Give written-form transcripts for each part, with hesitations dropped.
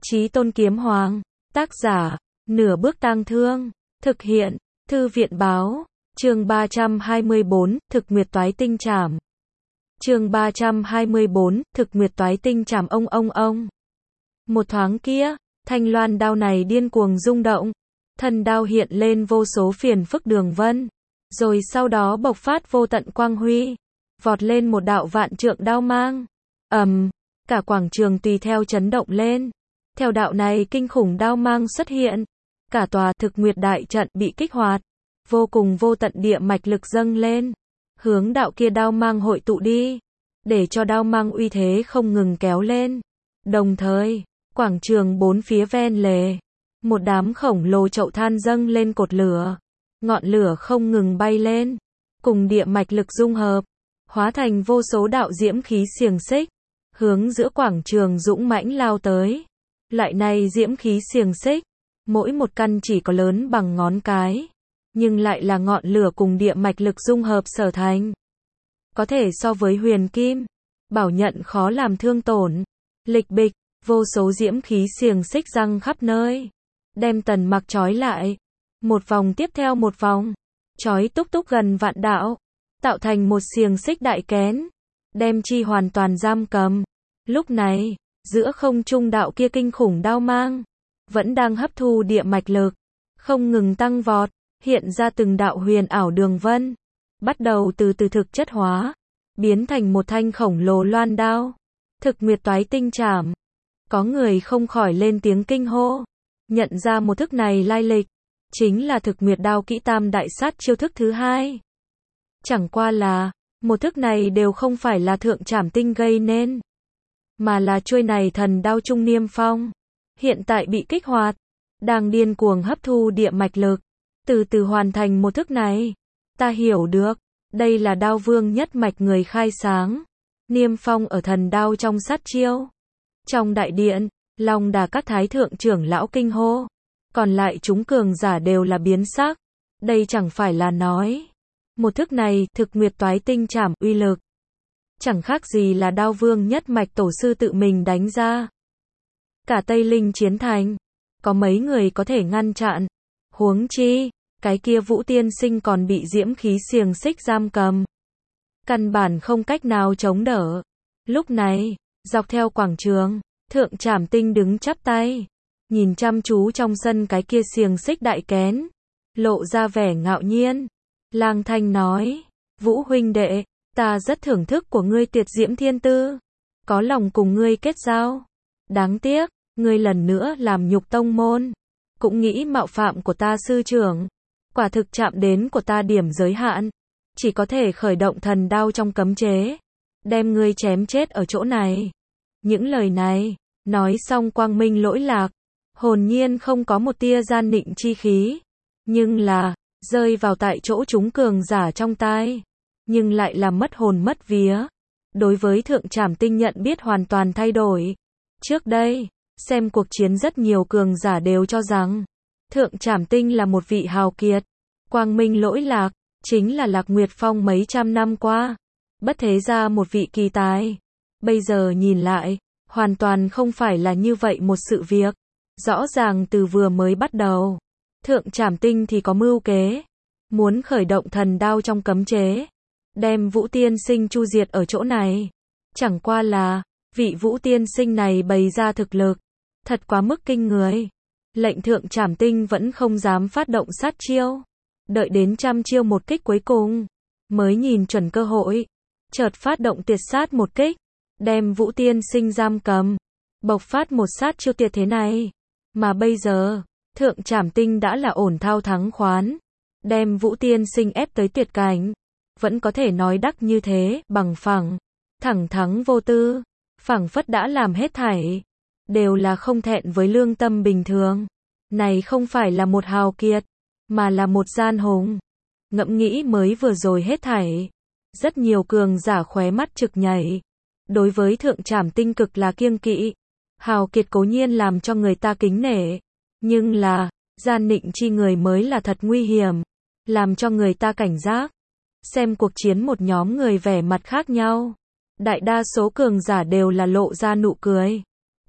Chí Tôn Kiếm Hoàng. Tác giả, Nửa Bước Tang Thương. Thực hiện, Thư viện Báo. Chương 324, Thực Nguyệt Toái Tinh Trảm. Chương 324, Thực Nguyệt Toái Tinh Trảm ông. Một thoáng kia, thanh loan đao này điên cuồng rung động. Thần đao hiện lên vô số phiền phức đường vân. Rồi sau đó bộc phát vô tận quang huy. Vọt lên một đạo vạn trượng đao mang. Cả quảng trường tùy theo chấn động lên. Theo đạo này kinh khủng đao mang xuất hiện. Cả tòa thực nguyệt đại trận bị kích hoạt. Vô cùng vô tận địa mạch lực dâng lên. Hướng đạo kia đao mang hội tụ đi. Để cho đao mang uy thế không ngừng kéo lên. Đồng thời, quảng trường bốn phía ven lề. Một đám khổng lồ chậu than dâng lên cột lửa. Ngọn lửa không ngừng bay lên. Cùng địa mạch lực dung hợp. Hóa thành vô số đạo diễm khí xiềng xích. Hướng giữa quảng trường dũng mãnh lao tới. Loại này diễm khí xiềng xích. Mỗi một căn chỉ có lớn bằng ngón cái. Nhưng lại là ngọn lửa cùng địa mạch lực dung hợp sở thành. Có thể so với huyền kim. Bảo nhận khó làm thương tổn. Lịch bịch, vô số diễm khí xiềng xích răng khắp nơi. Đem Tần Mặc trói lại. Một vòng tiếp theo một vòng. Trói túc túc gần vạn đạo. Tạo thành một xiềng xích đại kén. Đem chi hoàn toàn giam cầm. Lúc này, giữa không trung đạo kia kinh khủng đao mang. Vẫn đang hấp thu địa mạch lực. Không ngừng tăng vọt. Hiện ra từng đạo huyền ảo đường vân. Bắt đầu từ từ thực chất hóa. Biến thành một thanh khổng lồ loan đao. Thực Nguyệt Toái Tinh Trảm. Có người không khỏi lên tiếng kinh hô. Nhận ra một thức này lai lịch. Chính là Thực Nguyệt Đao Kỹ Tam Đại Sát chiêu thức thứ hai. Chẳng qua là, một thức này đều không phải là Thượng Trảm Tinh gây nên. Mà là chuôi này thần đao trung niêm phong. Hiện tại bị kích hoạt. Đang điên cuồng hấp thu địa mạch lực. Từ từ hoàn thành một thức này. Ta hiểu được. Đây là đao vương nhất mạch người khai sáng. Niêm phong ở thần đao trong sát chiêu. Trong đại điện, Long Đà các thái thượng trưởng lão kinh hô. Còn lại chúng cường giả đều là biến sắc. Đây chẳng phải là nói. Một thức này, Thực Nguyệt Toái Tinh Trảm uy lực. Chẳng khác gì là đao vương nhất mạch tổ sư tự mình đánh ra. Cả Tây Linh chiến thành. Có mấy người có thể ngăn chặn. Huống chi, cái kia Vũ Tiên Sinh còn bị diễm khí xiềng xích giam cầm. Căn bản không cách nào chống đỡ. Lúc này, dọc theo quảng trường, Thượng Trảm Tinh đứng chắp tay. Nhìn chăm chú trong sân cái kia xiềng xích đại kén. Lộ ra vẻ ngạo nhiên. Lang Thanh nói, Vũ huynh đệ, ta rất thưởng thức của ngươi tuyệt diễm thiên tư. Có lòng cùng ngươi kết giao. Đáng tiếc, ngươi lần nữa làm nhục tông môn. Cũng nghĩ mạo phạm của ta sư trưởng. Quả thực chạm đến của ta điểm giới hạn. Chỉ có thể khởi động thần đao trong cấm chế. Đem ngươi chém chết ở chỗ này. Những lời này, nói xong quang minh lỗi lạc. Hồn nhiên không có một tia gian nịnh chi khí. Nhưng là, rơi vào tại chỗ chúng cường giả trong tai. Nhưng lại làm mất hồn mất vía. Đối với Thượng Trảm Tinh nhận biết hoàn toàn thay đổi. Trước đây, xem cuộc chiến rất nhiều cường giả đều cho rằng Thượng Trảm Tinh là một vị hào kiệt. Quang minh lỗi lạc, chính là Lạc Nguyệt Phong mấy trăm năm qua. Bất thế ra một vị kỳ tài. Bây giờ nhìn lại, hoàn toàn không phải là như vậy một sự việc. Rõ ràng từ vừa mới bắt đầu, Thượng Trảm Tinh thì có mưu kế. Muốn khởi động thần đao trong cấm chế. Đem Vũ Tiên Sinh chu diệt ở chỗ này. Chẳng qua là, vị Vũ Tiên Sinh này bày ra thực lực. Thật quá mức kinh người. Lệnh Thượng Trảm Tinh vẫn không dám phát động sát chiêu. Đợi đến trăm chiêu một kích cuối cùng. Mới nhìn chuẩn cơ hội. Chợt phát động tuyệt sát một kích. Đem Vũ Tiên Sinh giam cầm. Bộc phát một sát chiêu tuyệt thế này. Mà bây giờ, Thượng Trảm Tinh đã là ổn thao thắng khoán. Đem Vũ Tiên Sinh ép tới tuyệt cảnh. Vẫn có thể nói đắc như thế, bằng phẳng. Thẳng thắng vô tư. Phẳng phất đã làm hết thảy. Đều là không thẹn với lương tâm bình thường. Này không phải là một hào kiệt. Mà là một gian hùng. Ngẫm nghĩ mới vừa rồi hết thảy. Rất nhiều cường giả khóe mắt trực nhảy. Đối với Thượng Trảm Tinh cực là kiêng kỵ. Hào kiệt cố nhiên làm cho người ta kính nể. Nhưng là, gian nịnh chi người mới là thật nguy hiểm. Làm cho người ta cảnh giác. Xem cuộc chiến một nhóm người vẻ mặt khác nhau. Đại đa số cường giả đều là lộ ra nụ cười.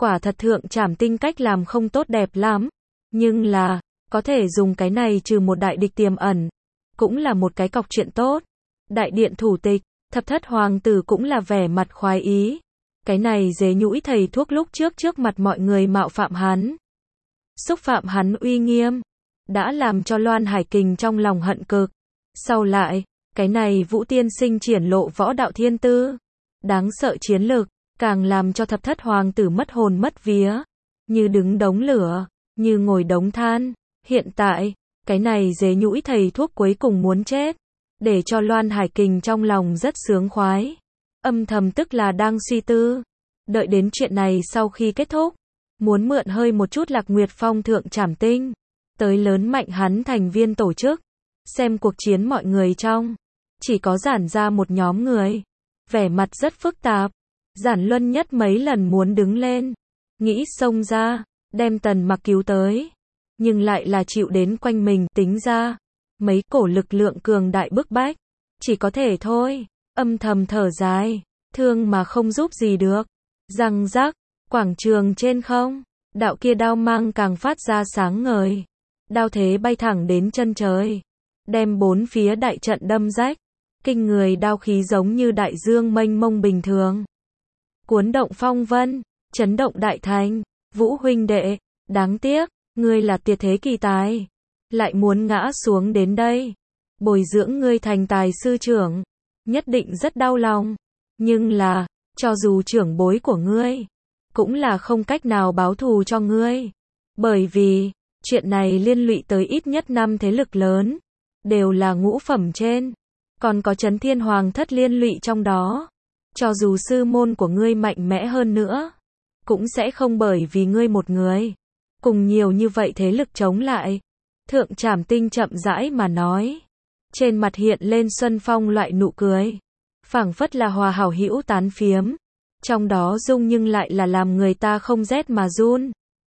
Quả thật thượng trảm tinh cách làm không tốt đẹp lắm, nhưng là, có thể dùng cái này trừ một đại địch tiềm ẩn, cũng là một cái cọc chuyện tốt. Đại điện thủ tịch, thập thất hoàng tử cũng là vẻ mặt khoái ý. Cái này dế nhũi thầy thuốc lúc trước mặt mọi người mạo phạm hắn, xúc phạm hắn uy nghiêm, đã làm cho Loan Hải Kình trong lòng hận cực. Sau lại, cái này Vũ tiên sinh triển lộ võ đạo thiên tư, đáng sợ chiến lực, càng làm cho thập thất hoàng tử mất hồn mất vía, như đứng đống lửa, như ngồi đống than. Hiện tại, cái này dế nhũi thầy thuốc cuối cùng muốn chết, để cho Loan Hải Kình trong lòng rất sướng khoái, âm thầm tức là đang suy tư, đợi đến chuyện này sau khi kết thúc, muốn mượn hơi một chút Lạc Nguyệt Phong thượng trảm tinh, tới lớn mạnh hắn thành viên tổ chức, xem cuộc chiến mọi người trong, chỉ có Giản ra một nhóm người, vẻ mặt rất phức tạp. Giản Luân nhất mấy lần muốn đứng lên, nghĩ xông ra, đem Tần Mặc cứu tới, nhưng lại là chịu đến quanh mình tính ra, mấy cổ lực lượng cường đại bức bách, chỉ có thể thôi, âm thầm thở dài, thương mà không giúp gì được. Răng rắc, quảng trường trên không, đạo kia đao mang càng phát ra sáng ngời, đao thế bay thẳng đến chân trời, đem bốn phía đại trận đâm rách, kinh người đao khí giống như đại dương mênh mông bình thường, cuốn động phong vân, chấn động đại thành. Vũ huynh đệ, đáng tiếc, ngươi là tuyệt thế kỳ tài, lại muốn ngã xuống đến đây, bồi dưỡng ngươi thành tài sư trưởng, nhất định rất đau lòng, nhưng là, cho dù trưởng bối của ngươi, cũng là không cách nào báo thù cho ngươi, bởi vì, chuyện này liên lụy tới ít nhất 5 thế lực lớn, đều là ngũ phẩm trên, còn có Chấn Thiên Hoàng thất liên lụy trong đó, cho dù sư môn của ngươi mạnh mẽ hơn nữa, cũng sẽ không bởi vì ngươi một người, cùng nhiều như vậy thế lực chống lại. Thượng Trảm Tinh chậm rãi mà nói, trên mặt hiện lên xuân phong loại nụ cười, phảng phất là hòa hảo hữu tán phiếm, trong đó dung nhưng lại là làm người ta không rét mà run.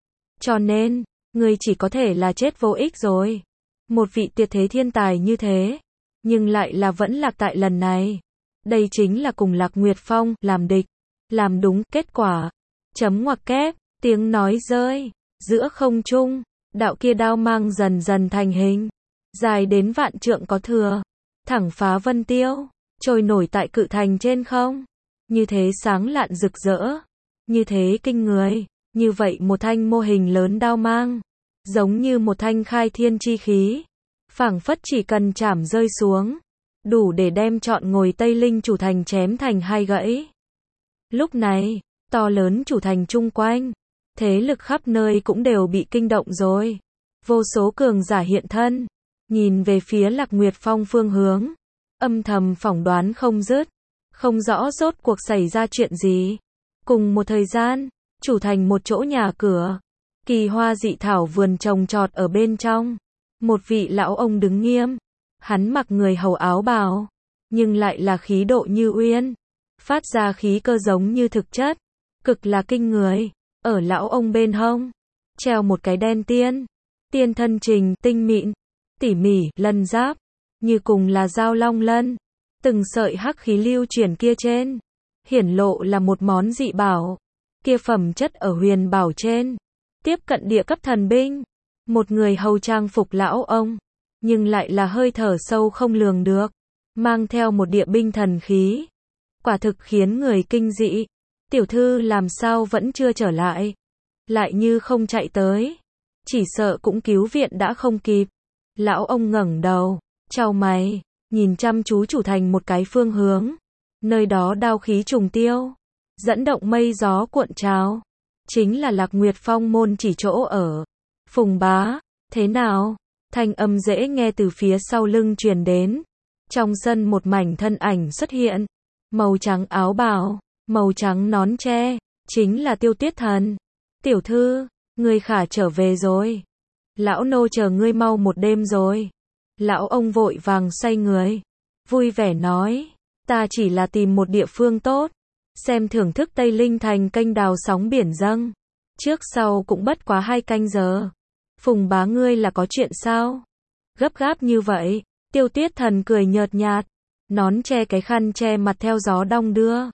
Cho nên, ngươi chỉ có thể là chết vô ích rồi. Một vị tuyệt thế thiên tài như thế, nhưng lại là vẫn lạc tại lần này. Đây chính là cùng Lạc Nguyệt Phong làm địch, làm đúng kết quả. Chấm ngoặc kép, tiếng nói rơi, giữa không trung, đạo kia đao mang dần dần thành hình, dài đến vạn trượng có thừa, thẳng phá vân tiêu, trôi nổi tại cự thành trên không, như thế sáng lạn rực rỡ, như thế kinh người, như vậy một thanh mô hình lớn đao mang, giống như một thanh khai thiên chi khí, phảng phất chỉ cần chảm rơi xuống, đủ để đem trọn ngồi Tây Linh chủ thành chém thành hai gãy. Lúc này, to lớn chủ thành chung quanh, thế lực khắp nơi cũng đều bị kinh động rồi. Vô số cường giả hiện thân, nhìn về phía Lạc Nguyệt Phong phương hướng, âm thầm phỏng đoán không dứt, không rõ rốt cuộc xảy ra chuyện gì. Cùng một thời gian, chủ thành một chỗ nhà cửa, kỳ hoa dị thảo vườn trồng trọt ở bên trong, một vị lão ông đứng nghiêm, hắn mặc người hầu áo bào, nhưng lại là khí độ như uyên, phát ra khí cơ giống như thực chất, cực là kinh người. Ở lão ông bên hông, treo một cái đen tiên, tiên thân trình, tinh mịn, tỉ mỉ, lân giáp, như cùng là dao long lân, từng sợi hắc khí lưu chuyển kia trên, hiển lộ là một món dị bảo, kia phẩm chất ở huyền bảo trên, tiếp cận địa cấp thần binh, một người hầu trang phục lão ông, nhưng lại là hơi thở sâu không lường được, mang theo một địa binh thần khí, quả thực khiến người kinh dị. Tiểu thư làm sao vẫn chưa trở lại, lại như không chạy tới, chỉ sợ cũng cứu viện đã không kịp. Lão ông ngẩng đầu, chau mày, nhìn chăm chú chủ thành một cái phương hướng, nơi đó đao khí trùng tiêu, dẫn động mây gió cuộn trào, chính là Lạc Nguyệt Phong môn chỉ chỗ ở. Phùng bá, thế nào? Thanh âm dễ nghe từ phía sau lưng truyền đến. Trong sân một mảnh thân ảnh xuất hiện, màu trắng áo bào, màu trắng nón tre, chính là Tiêu Tuyết Thần. Tiểu thư, ngươi khả trở về rồi. Lão nô chờ ngươi mau một đêm rồi. Lão ông vội vàng xoay người, vui vẻ nói, ta chỉ là tìm một địa phương tốt, xem thưởng thức Tây Linh thành kênh đào sóng biển dâng. Trước sau cũng bất quá 2 canh giờ. Phùng bá ngươi là có chuyện sao? Gấp gáp như vậy. Tiêu Tuyết Thần cười nhợt nhạt, nón che cái khăn che mặt theo gió đong đưa,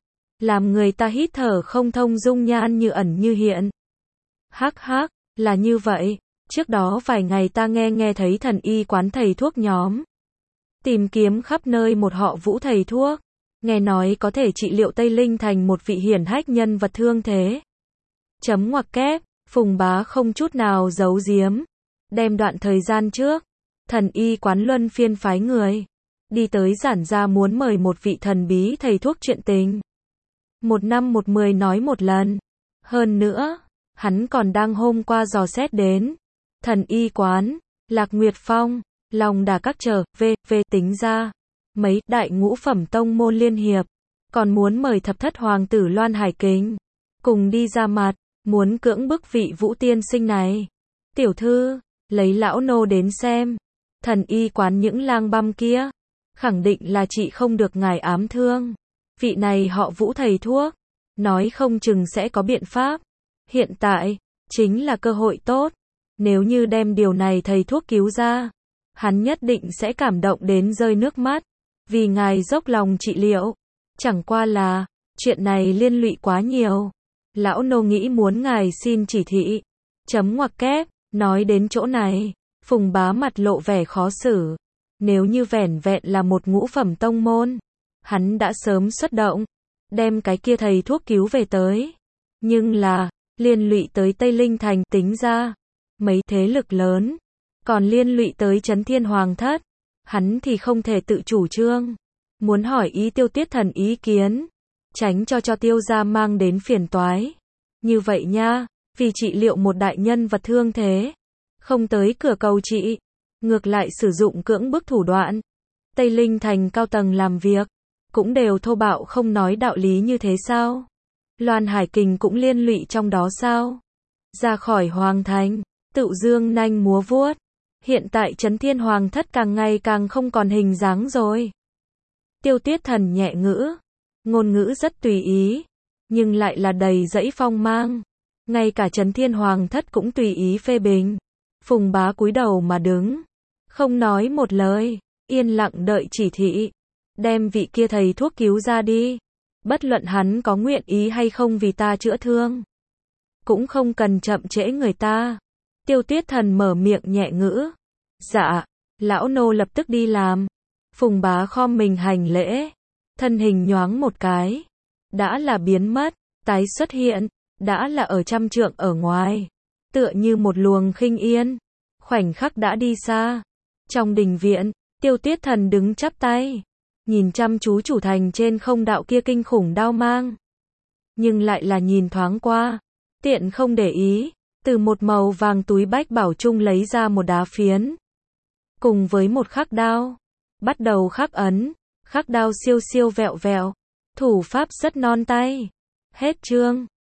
làm người ta hít thở không thông, dung nhan như ẩn như hiện. Hắc hắc, là như vậy, trước đó vài ngày ta nghe thấy thần y quán thầy thuốc nhóm tìm kiếm khắp nơi một họ Vũ thầy thuốc, nghe nói có thể trị liệu Tây Linh Thành một vị hiển hách nhân vật thương thế. Chấm ngoặc kép, Phùng Bá không chút nào giấu giếm, đem đoạn thời gian trước, thần y quán luân phiên phái người đi tới giản gia muốn mời một vị thần bí thầy thuốc chuyện tình. 1 năm 1 10 nói một lần. Hơn nữa, hắn còn đang hôm qua dò xét đến thần y quán, Lạc Nguyệt Phong, Long Đà các trở, tính ra mấy đại ngũ phẩm tông môn liên hiệp, còn muốn mời thập thất hoàng tử Loan Hải Kính cùng đi ra mặt, muốn cưỡng bức vị Vũ tiên sinh này. Tiểu thư, lấy lão nô đến xem, thần y quán những lang băm kia, khẳng định là chị không được ngài ám thương. Vị này họ Vũ thầy thuốc, nói không chừng sẽ có biện pháp. Hiện tại, chính là cơ hội tốt. Nếu như đem điều này thầy thuốc cứu ra, hắn nhất định sẽ cảm động đến rơi nước mắt. Vì ngài dốc lòng trị liệu. Chẳng qua là, chuyện này liên lụy quá nhiều. Lão nô nghĩ muốn ngài xin chỉ thị. Chấm ngoặc kép, nói đến chỗ này, Phùng Bá mặt lộ vẻ khó xử. Nếu như vẻn vẹn là một ngũ phẩm tông môn, hắn đã sớm xuất động, đem cái kia thầy thuốc cứu về tới. Nhưng là, liên lụy tới Tây Linh Thành, tính ra, mấy thế lực lớn, còn liên lụy tới Chấn Thiên Hoàng Thất, hắn thì không thể tự chủ trương. Muốn hỏi ý Tiêu Tiết Thần ý kiến, tránh cho Tiêu gia mang đến phiền toái. Như vậy nha, vì trị liệu một đại nhân vật thương thế, không tới cửa cầu trị, ngược lại sử dụng cưỡng bức thủ đoạn. Tây Linh Thành cao tầng làm việc, cũng đều thô bạo không nói đạo lý như thế sao? Loan Hải Kình cũng liên lụy trong đó sao? Ra khỏi Hoàng Thành, Tựu Dương nanh múa vuốt. Hiện tại Chấn Thiên Hoàng Thất càng ngày càng không còn hình dáng rồi. Tiêu Tiết Thần nhẹ ngữ, ngôn ngữ rất tùy ý, nhưng lại là đầy dẫy phong mang. Ngay cả Chấn Thiên Hoàng Thất cũng tùy ý phê bình. Phùng Bá cúi đầu mà đứng, không nói một lời, yên lặng đợi chỉ thị. Đem vị kia thầy thuốc cứu ra đi. Bất luận hắn có nguyện ý hay không vì ta chữa thương, cũng không cần chậm trễ người ta. Tiêu Tiết Thần mở miệng nhẹ ngữ. Dạ, lão nô lập tức đi làm. Phùng Bá khom mình hành lễ, thân hình nhoáng một cái, đã là biến mất, tái xuất hiện, đã là ở trăm trượng ở ngoài, tựa như một luồng khinh yên, khoảnh khắc đã đi xa. Trong đình viện, Tiêu Tiết Thần đứng chắp tay, nhìn chăm chú chủ thành trên không đạo kia kinh khủng đao mang, nhưng lại là nhìn thoáng qua, tiện không để ý, từ một màu vàng túi bách bảo chung lấy ra một đá phiến, cùng với một khắc đao, bắt đầu khắc ấn, khắc đao siêu siêu vẹo vẹo, thủ pháp rất non tay. Hết chương.